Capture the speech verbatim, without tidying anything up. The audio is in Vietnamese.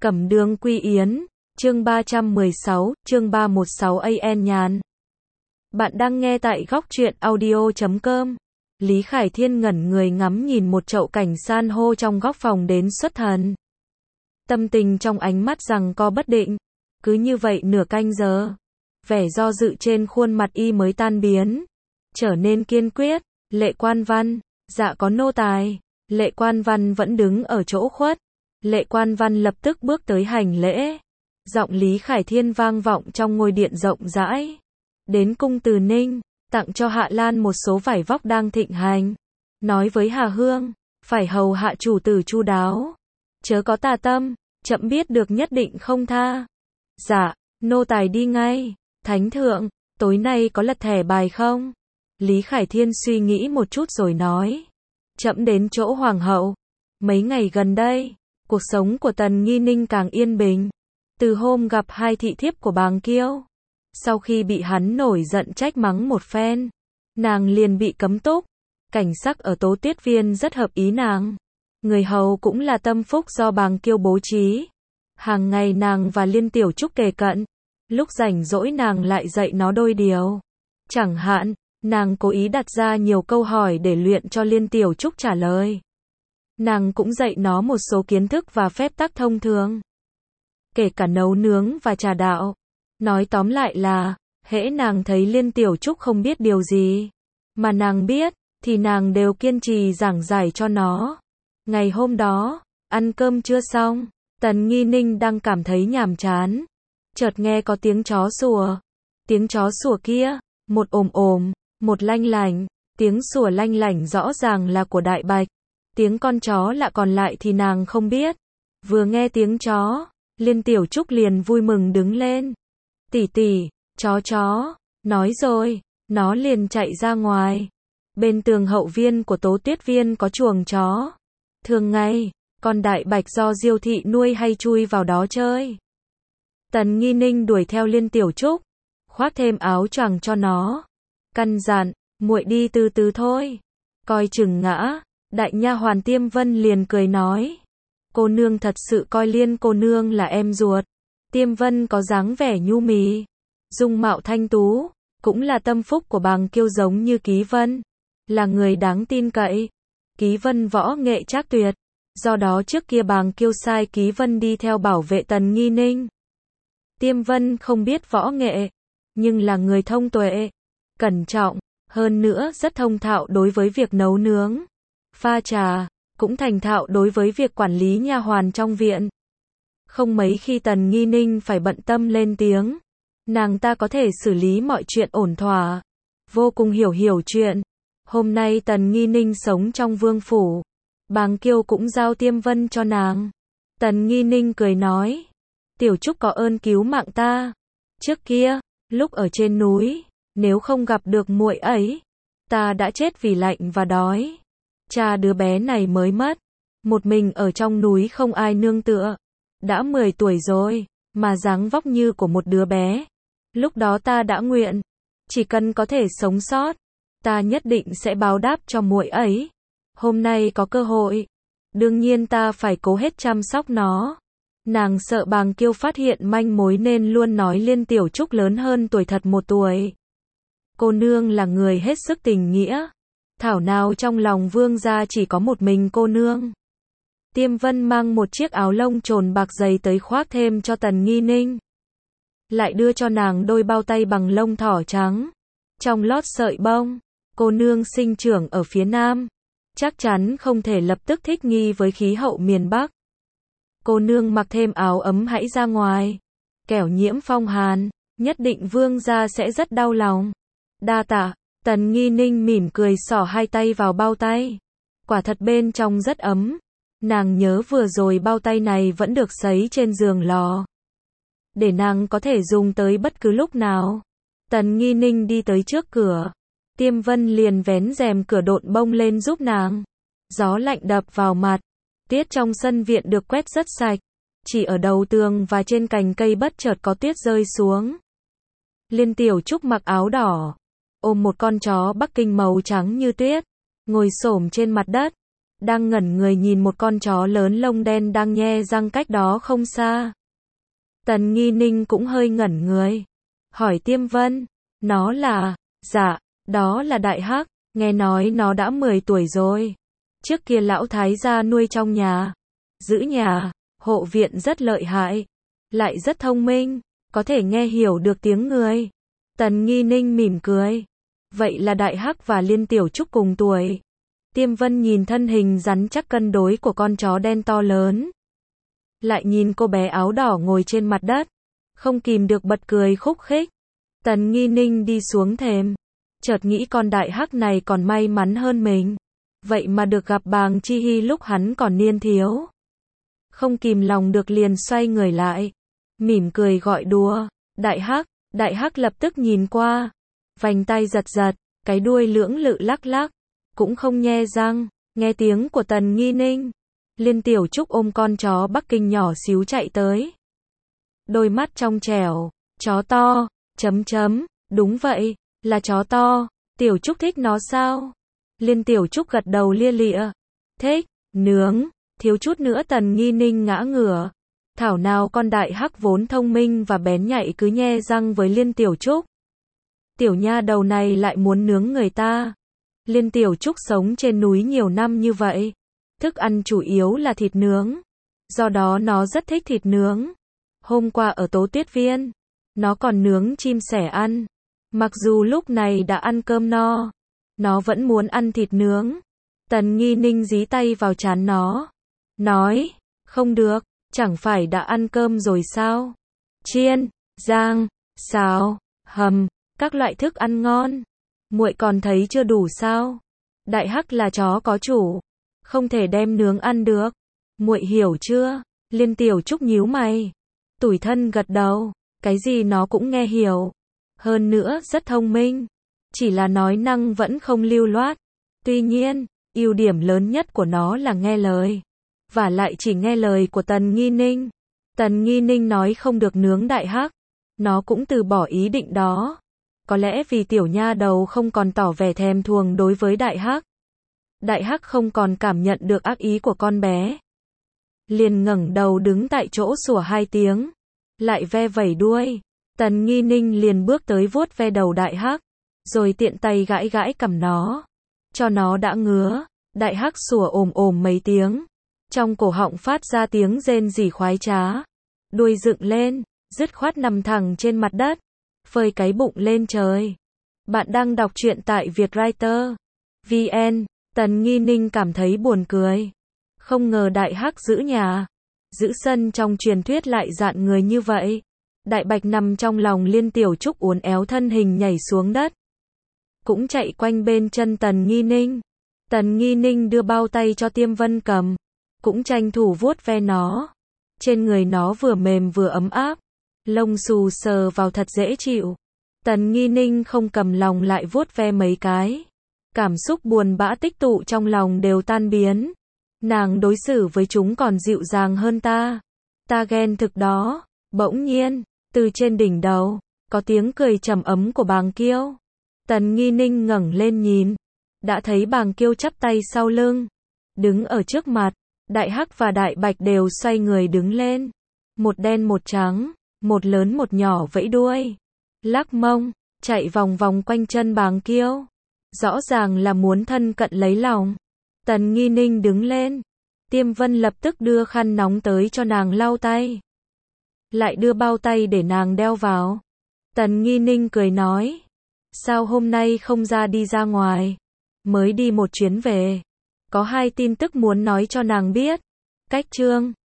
Cẩm Đường Quy Yến, chương ba trăm mười sáu, chương ba trăm mười sáu an nhàn. Bạn đang nghe tại góc truyện audio chấm com. Lý Khải Thiên ngẩn người ngắm nhìn một chậu cảnh san hô trong góc phòng đến xuất thần. Tâm tình trong ánh mắt giằng co bất định. Cứ như vậy nửa canh giờ. Vẻ do dự trên khuôn mặt y mới tan biến. Trở nên kiên quyết. Lệ Quan Văn, dạ có nô tài. Lệ Quan Văn vẫn đứng ở chỗ khuất. Lệ Quan Văn lập tức bước tới hành lễ. Giọng Lý Khải Thiên vang vọng trong ngôi điện rộng rãi. Đến cung Từ Ninh, tặng cho Hạ Lan một số vải vóc đang thịnh hành. Nói với Hà Hương, phải hầu hạ chủ tử chu đáo. Chớ có tà tâm, chậm biết được nhất định không tha. Dạ, nô tài đi ngay. Thánh thượng, tối nay có lật thẻ bài không? Lý Khải Thiên suy nghĩ một chút rồi nói. Chậm đến chỗ hoàng hậu. Mấy ngày gần đây, cuộc sống của Tần Nghi Ninh càng yên bình. Từ hôm gặp hai thị thiếp của Bàng Kiêu, sau khi bị hắn nổi giận trách mắng một phen, nàng liền bị cấm túc. Cảnh sắc ở Tố Tiết Viên rất hợp ý nàng. Người hầu cũng là tâm phúc do Bàng Kiêu bố trí. Hàng ngày nàng và Liên Tiểu Trúc kề cận. Lúc rảnh rỗi nàng lại dạy nó đôi điều. Chẳng hạn, nàng cố ý đặt ra nhiều câu hỏi để luyện cho Liên Tiểu Trúc trả lời. Nàng cũng dạy nó một số kiến thức và phép tắc thông thường. Kể cả nấu nướng và trà đạo. Nói tóm lại là, hễ nàng thấy Liên Tiểu Trúc không biết điều gì, mà nàng biết, thì nàng đều kiên trì giảng giải cho nó. Ngày hôm đó, ăn cơm chưa xong, Tần Nghi Ninh đang cảm thấy nhàm chán. Chợt nghe có tiếng chó sủa. Tiếng chó sủa kia, một ồm ồm, một lanh lảnh. Tiếng sủa lanh lảnh rõ ràng là của Đại Bạch. Tiếng con chó lạ còn lại thì nàng không biết. Vừa nghe tiếng chó, Liên Tiểu Trúc liền vui mừng đứng lên. Tỷ tỷ, chó chó, nói rồi, nó liền chạy ra ngoài. Bên tường hậu viên của Tố Tiết Viên có chuồng chó. Thường ngày, con Đại Bạch do Diêu thị nuôi hay chui vào đó chơi. Tần Nghi Ninh đuổi theo Liên Tiểu Trúc, khoác thêm áo choàng cho nó. Căn dặn, muội đi từ từ thôi, coi chừng ngã. Đại nha hoàn Tiêm Vân liền cười nói. Cô nương thật sự coi Liên cô nương là em ruột. Tiêm Vân có dáng vẻ nhu mì, dung mạo thanh tú, cũng là tâm phúc của Bàng Kiêu giống như Ký Vân. Là người đáng tin cậy. Ký Vân võ nghệ trác tuyệt. Do đó trước kia Bàng Kiêu sai Ký Vân đi theo bảo vệ Tần Nghi Ninh. Tiêm Vân không biết võ nghệ, nhưng là người thông tuệ, cẩn trọng, hơn nữa rất thông thạo đối với việc nấu nướng, pha trà, cũng thành thạo đối với việc quản lý nha hoàn trong viện. Không mấy khi Tần Nghi Ninh phải bận tâm lên tiếng, nàng ta có thể xử lý mọi chuyện ổn thỏa, vô cùng hiểu hiểu chuyện. Hôm nay Tần Nghi Ninh sống trong vương phủ, Bàng Kiêu cũng giao Tiêm Vân cho nàng. Tần Nghi Ninh cười nói, Tiểu Trúc có ơn cứu mạng ta. Trước kia, lúc ở trên núi, nếu không gặp được muội ấy, ta đã chết vì lạnh và đói. Cha đứa bé này mới mất, một mình ở trong núi không ai nương tựa. Đã mười tuổi rồi, mà dáng vóc như của một đứa bé. Lúc đó ta đã nguyện, chỉ cần có thể sống sót, ta nhất định sẽ báo đáp cho muội ấy. Hôm nay có cơ hội, đương nhiên ta phải cố hết chăm sóc nó. Nàng sợ Bàng Kiêu phát hiện manh mối nên luôn nói Liên Tiểu Trúc lớn hơn tuổi thật một tuổi. Cô nương là người hết sức tình nghĩa. Thảo nào trong lòng vương gia chỉ có một mình cô nương. Tiêm Vân mang một chiếc áo lông trồn bạc dày tới khoác thêm cho Tần Nghi Ninh. Lại đưa cho nàng đôi bao tay bằng lông thỏ trắng. Trong lót sợi bông, cô nương sinh trưởng ở phía Nam. Chắc chắn không thể lập tức thích nghi với khí hậu miền Bắc. Cô nương mặc thêm áo ấm hãy ra ngoài. Kẻo nhiễm phong hàn, nhất định vương gia sẽ rất đau lòng. Đa tạ. Tần Nghi Ninh mỉm cười xỏ hai tay vào bao tay. Quả thật bên trong rất ấm. Nàng nhớ vừa rồi bao tay này vẫn được sấy trên giường lò, để nàng có thể dùng tới bất cứ lúc nào. Tần Nghi Ninh đi tới trước cửa. Tiêm Vân liền vén rèm cửa độn bông lên giúp nàng. Gió lạnh đập vào mặt. Tiết trong sân viện được quét rất sạch. Chỉ ở đầu tường và trên cành cây bất chợt có tuyết rơi xuống. Liên Tiểu Trúc mặc áo đỏ, ôm một con chó Bắc Kinh màu trắng như tuyết, ngồi xổm trên mặt đất. đang ngẩn người nhìn một con chó lớn lông đen đang nhe răng cách đó không xa. Tần Nghi Ninh cũng hơi ngẩn người. Hỏi Tiêm Vân, nó là, dạ, đó là Đại Hắc, nghe nói nó đã mười tuổi rồi. Trước kia lão thái gia nuôi trong nhà, giữ nhà, hộ viện rất lợi hại, lại rất thông minh, có thể nghe hiểu được tiếng người. Tần Nghi Ninh mỉm cười. Vậy là Đại Hắc và Liên Tiểu Trúc cùng tuổi. Tiêm Vân nhìn thân hình rắn chắc cân đối của con chó đen to lớn. Lại nhìn cô bé áo đỏ ngồi trên mặt đất. Không kìm được bật cười khúc khích. Tần Nghi Ninh đi xuống thềm. Chợt nghĩ con Đại Hắc này còn may mắn hơn mình. Vậy mà được gặp Bàng Chi Hy lúc hắn còn niên thiếu. Không kìm lòng được liền xoay người lại. Mỉm cười gọi đùa. Đại Hắc, Đại Hắc lập tức nhìn qua. Vành tay giật giật, cái đuôi lưỡng lự lắc lắc. Cũng không nhe răng. Nghe tiếng của Tần Nghi Ninh. Liên Tiểu Trúc ôm con chó Bắc Kinh nhỏ xíu chạy tới. Đôi mắt trong trẻo. Chó to, chấm chấm, đúng vậy, là chó to. Tiểu Trúc thích nó sao? Liên Tiểu Trúc gật đầu lia lịa. Thích, nướng, thiếu chút nữa Tần Nghi Ninh ngã ngửa. Thảo nào con Đại Hắc vốn thông minh và bén nhạy cứ nhe răng với Liên Tiểu Trúc. Tiểu nha đầu này lại muốn nướng người ta. Liên Tiểu Trúc sống trên núi nhiều năm như vậy. Thức ăn chủ yếu là thịt nướng. Do đó nó rất thích thịt nướng. Hôm qua ở Tố Tuyết Viên, nó còn nướng chim sẻ ăn. Mặc dù lúc này đã ăn cơm no, nó vẫn muốn ăn thịt nướng. Tần Nghi Ninh dí tay vào trán nó. Nói, không được, chẳng phải đã ăn cơm rồi sao? Chiên, rang, xào, hầm, các loại thức ăn ngon. Muội còn thấy chưa đủ sao? Đại Hắc là chó có chủ, không thể đem nướng ăn được. Muội hiểu chưa? Liên Tiểu Trúc nhíu mày. Tủi thân gật đầu, cái gì nó cũng nghe hiểu. Hơn nữa rất thông minh. Chỉ là nói năng vẫn không lưu loát. Tuy nhiên, ưu điểm lớn nhất của nó là nghe lời. Và lại chỉ nghe lời của Tần Nghi Ninh. Tần Nghi Ninh nói không được nướng Đại Hắc. Nó cũng từ bỏ ý định đó. Có lẽ vì tiểu nha đầu không còn tỏ vẻ thèm thuồng đối với Đại Hắc. Đại Hắc không còn cảm nhận được ác ý của con bé. Liền ngẩng đầu đứng tại chỗ sủa hai tiếng. Lại ve vẩy đuôi. Tần Nghi Ninh liền bước tới vuốt ve đầu Đại Hắc. Rồi tiện tay gãi gãi cằm nó. Cho nó đã ngứa. Đại Hắc sủa ồm ồm mấy tiếng. Trong cổ họng phát ra tiếng rên rỉ khoái trá. Đuôi dựng lên, dứt khoát nằm thẳng trên mặt đất. Phơi cái bụng lên trời. Bạn đang đọc truyện tại Vietwriter. vê en. Tần Nghi Ninh cảm thấy buồn cười. Không ngờ Đại Hắc giữ nhà, giữ sân trong truyền thuyết lại dạn người như vậy. Đại Bạch nằm trong lòng Liên Tiểu Trúc uốn éo thân hình nhảy xuống đất. Cũng chạy quanh bên chân Tần Nghi Ninh. Tần Nghi Ninh đưa bao tay cho Tiêm Vân cầm. Cũng tranh thủ vuốt ve nó. Trên người nó vừa mềm vừa ấm áp. Lông xù sờ vào thật dễ chịu. Tần Nghi Ninh không cầm lòng lại vuốt ve mấy cái. Cảm xúc buồn bã tích tụ trong lòng đều tan biến. Nàng đối xử với chúng còn dịu dàng hơn ta. Ta ghen thực đó. Bỗng nhiên, từ trên đỉnh đầu, có tiếng cười trầm ấm của Bàng Kiêu. Tần Nghi Ninh ngẩng lên nhìn. Đã thấy Bàng Kiêu chắp tay sau lưng. Đứng ở trước mặt. Đại Hắc và Đại Bạch đều xoay người đứng lên. Một đen một trắng. Một lớn một nhỏ vẫy đuôi. Lắc mông. Chạy vòng vòng quanh chân Bàng Kiêu. Rõ ràng là muốn thân cận lấy lòng. Tần Nghi Ninh đứng lên. Tiêm Vân lập tức đưa khăn nóng tới cho nàng lau tay. Lại đưa bao tay để nàng đeo vào. Tần Nghi Ninh cười nói. Sao hôm nay không ra đi ra ngoài? Mới đi một chuyến về. Có hai tin tức muốn nói cho nàng biết. Cách chương.